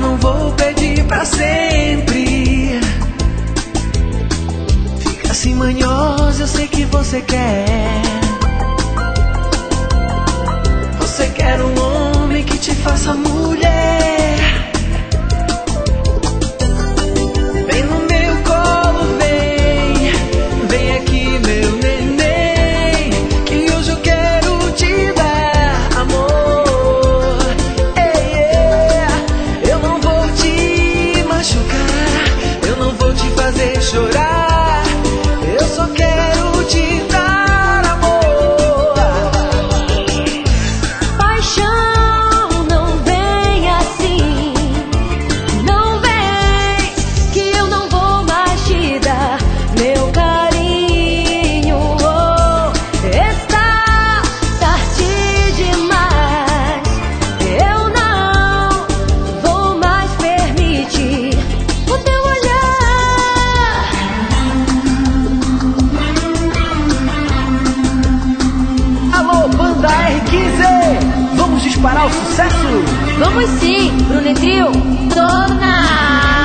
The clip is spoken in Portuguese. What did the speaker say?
não vou pedir pra sempre. Fica assim manhosa, eu sei que você quer. Você quer um homem que te faça mulher. Vem no meu colo, vem aqui meu neném, que hoje eu quero te dar amor. Eu não vou te machucar, eu não vou te fazer chorar, eu só quero te dar amor. Paixão, não vem assim, não vem, que eu não vou mais te dar meu carinho. Está tarde demais, eu não vou mais permitir o teu olhar. Alô, banda R15, vamos disparar o sucesso? Vamos sim, Bruno e Trio, torna!